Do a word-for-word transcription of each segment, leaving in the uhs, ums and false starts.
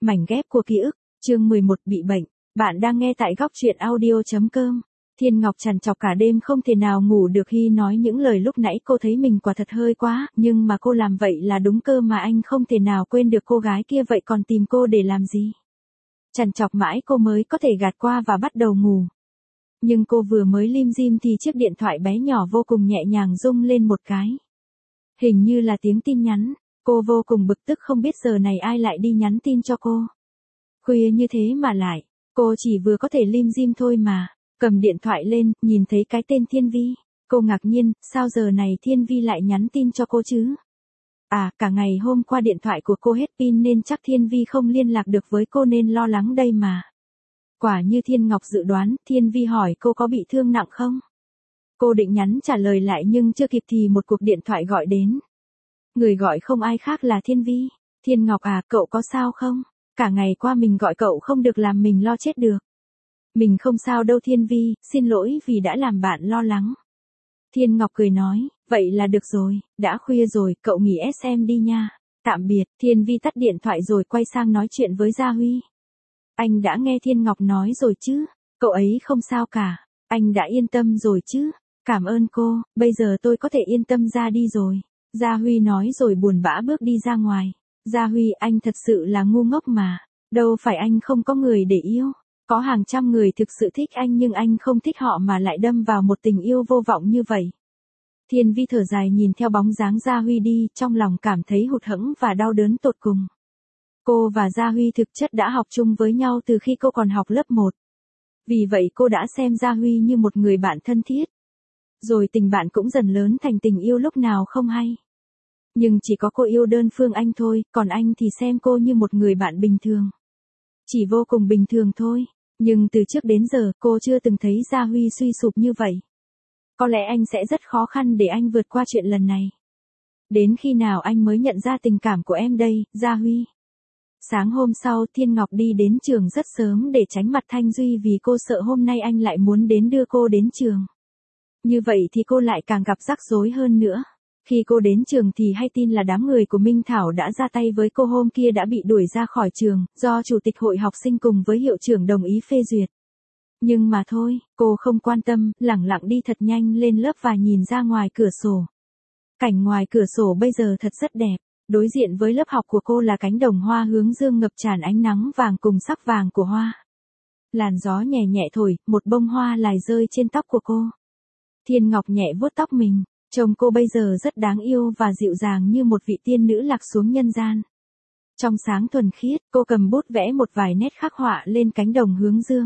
Mảnh ghép của ký ức, chương mười một bị bệnh. Bạn đang nghe tại góc truyện audio.com. Thiên Ngọc trằn trọc cả đêm không thể nào ngủ được khi nói những lời lúc nãy cô thấy mình quả thật hơi quá, nhưng mà cô làm vậy là đúng cơ mà anh không thể nào quên được cô gái kia vậy còn tìm cô để làm gì. Trằn trọc mãi cô mới có thể gạt qua và bắt đầu ngủ. Nhưng cô vừa mới lim dim thì chiếc điện thoại bé nhỏ vô cùng nhẹ nhàng rung lên một cái. Hình như là tiếng tin nhắn. Cô vô cùng bực tức không biết giờ này ai lại đi nhắn tin cho cô. Khuya như thế mà lại, cô chỉ vừa có thể lim dim thôi mà. Cầm điện thoại lên, nhìn thấy cái tên Thiên Vi. Cô ngạc nhiên, sao giờ này Thiên Vi lại nhắn tin cho cô chứ? À, cả ngày hôm qua điện thoại của cô hết pin nên chắc Thiên Vi không liên lạc được với cô nên lo lắng đây mà. Quả như Thiên Ngọc dự đoán, Thiên Vi hỏi cô có bị thương nặng không? Cô định nhắn trả lời lại nhưng chưa kịp thì một cuộc điện thoại gọi đến. Người gọi không ai khác là Thiên Vi. Thiên Ngọc à, cậu có sao không? Cả ngày qua mình gọi cậu không được làm mình lo chết được. Mình không sao đâu Thiên Vi, xin lỗi vì đã làm bạn lo lắng. Thiên Ngọc cười nói, vậy là được rồi, đã khuya rồi, cậu nghỉ ét em đi nha. Tạm biệt, Thiên Vi tắt điện thoại rồi quay sang nói chuyện với Gia Huy. Anh đã nghe Thiên Ngọc nói rồi chứ, cậu ấy không sao cả, anh đã yên tâm rồi chứ. Cảm ơn cô, bây giờ tôi có thể yên tâm ra đi rồi. Gia Huy nói rồi buồn bã bước đi ra ngoài. Gia Huy, anh thật sự là ngu ngốc mà. Đâu phải anh không có người để yêu. Có hàng trăm người thực sự thích anh nhưng anh không thích họ mà lại đâm vào một tình yêu vô vọng như vậy. Thiên Vi thở dài nhìn theo bóng dáng Gia Huy đi, trong lòng cảm thấy hụt hẫng và đau đớn tột cùng. Cô và Gia Huy thực chất đã học chung với nhau từ khi cô còn học lớp một. Vì vậy cô đã xem Gia Huy như một người bạn thân thiết. Rồi tình bạn cũng dần lớn thành tình yêu lúc nào không hay. Nhưng chỉ có cô yêu đơn phương anh thôi, còn anh thì xem cô như một người bạn bình thường. Chỉ vô cùng bình thường thôi, nhưng từ trước đến giờ cô chưa từng thấy Gia Huy suy sụp như vậy. Có lẽ anh sẽ rất khó khăn để anh vượt qua chuyện lần này. Đến khi nào anh mới nhận ra tình cảm của em đây, Gia Huy? Sáng hôm sau Thiên Ngọc đi đến trường rất sớm để tránh mặt Thanh Duy vì cô sợ hôm nay anh lại muốn đến đưa cô đến trường. Như vậy thì cô lại càng gặp rắc rối hơn nữa. Khi cô đến trường thì hay tin là đám người của Minh Thảo đã ra tay với cô hôm kia đã bị đuổi ra khỏi trường, do chủ tịch hội học sinh cùng với hiệu trưởng đồng ý phê duyệt. Nhưng mà thôi, cô không quan tâm, lẳng lặng đi thật nhanh lên lớp và nhìn ra ngoài cửa sổ. Cảnh ngoài cửa sổ bây giờ thật rất đẹp, đối diện với lớp học của cô là cánh đồng hoa hướng dương ngập tràn ánh nắng vàng cùng sắc vàng của hoa. Làn gió nhẹ nhẹ thổi, một bông hoa lại rơi trên tóc của cô. Thiên Ngọc nhẹ vuốt tóc mình. Trông cô bây giờ rất đáng yêu và dịu dàng như một vị tiên nữ lạc xuống nhân gian. Trong sáng thuần khiết, cô cầm bút vẽ một vài nét khắc họa lên cánh đồng hướng dương.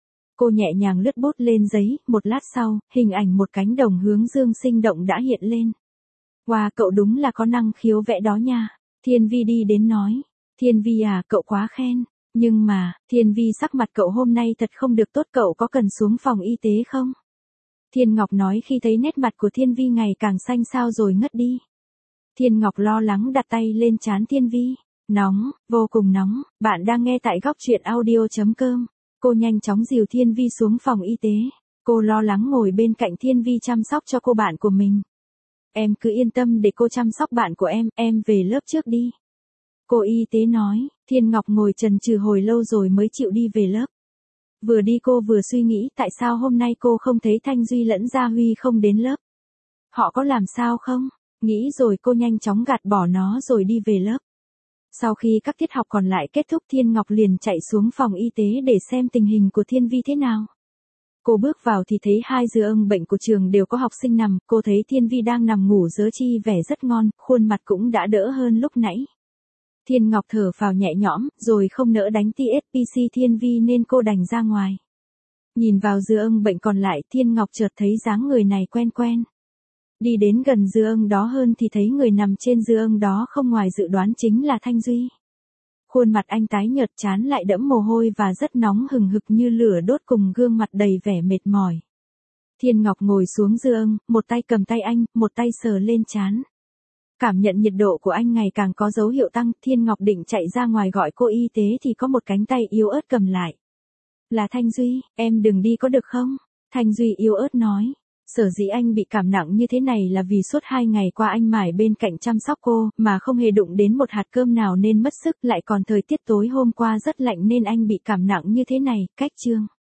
Cô nhẹ nhàng lướt bút lên giấy, một lát sau, hình ảnh một cánh đồng hướng dương sinh động đã hiện lên. Wow, cậu đúng là có năng khiếu vẽ đó nha. Thiên Vi đi đến nói. Thiên Vi à, cậu quá khen. Nhưng mà, Thiên Vi sắc mặt cậu hôm nay thật không được tốt, cậu có cần xuống phòng y tế không? Thiên Ngọc nói khi thấy nét mặt của Thiên Vi ngày càng xanh xao rồi ngất đi. Thiên Ngọc lo lắng đặt tay lên trán Thiên Vi. Nóng, vô cùng nóng, bạn đang nghe tại góc truyện audio.com. Cô nhanh chóng dìu Thiên Vi xuống phòng y tế. Cô lo lắng ngồi bên cạnh Thiên Vi chăm sóc cho cô bạn của mình. Em cứ yên tâm để cô chăm sóc bạn của em, em về lớp trước đi. Cô y tế nói, Thiên Ngọc ngồi chần chừ hồi lâu rồi mới chịu đi về lớp. Vừa đi cô vừa suy nghĩ tại sao hôm nay cô không thấy Thanh Duy lẫn Gia Huy không đến lớp. Họ có làm sao không? Nghĩ rồi cô nhanh chóng gạt bỏ nó rồi đi về lớp. Sau khi các tiết học còn lại kết thúc Thiên Ngọc liền chạy xuống phòng y tế để xem tình hình của Thiên Vi thế nào. Cô bước vào thì thấy hai giường bệnh của trường đều có học sinh nằm, cô thấy Thiên Vi đang nằm ngủ dớ chi vẻ rất ngon, khuôn mặt cũng đã đỡ hơn lúc nãy. Thiên Ngọc thở phào nhẹ nhõm, rồi không nỡ đánh tê ét pê xê Thiên Vi nên cô đành ra ngoài. Nhìn vào giường bệnh còn lại Thiên Ngọc chợt thấy dáng người này quen quen. Đi đến gần giường đó hơn thì thấy người nằm trên giường đó không ngoài dự đoán chính là Thanh Duy. Khuôn mặt anh tái nhợt trán lại đẫm mồ hôi và rất nóng hừng hực như lửa đốt cùng gương mặt đầy vẻ mệt mỏi. Thiên Ngọc ngồi xuống giường, một tay cầm tay anh, một tay sờ lên trán. Cảm nhận nhiệt độ của anh ngày càng có dấu hiệu tăng, Thiên Ngọc định chạy ra ngoài gọi cô y tế thì có một cánh tay yếu ớt cầm lại. Là Thanh Duy, em đừng đi có được không? Thanh Duy yếu ớt nói. Sở dĩ anh bị cảm nặng như thế này là vì suốt hai ngày qua anh mải bên cạnh chăm sóc cô, mà không hề đụng đến một hạt cơm nào nên mất sức, lại còn thời tiết tối hôm qua rất lạnh nên anh bị cảm nặng như thế này. Cách chương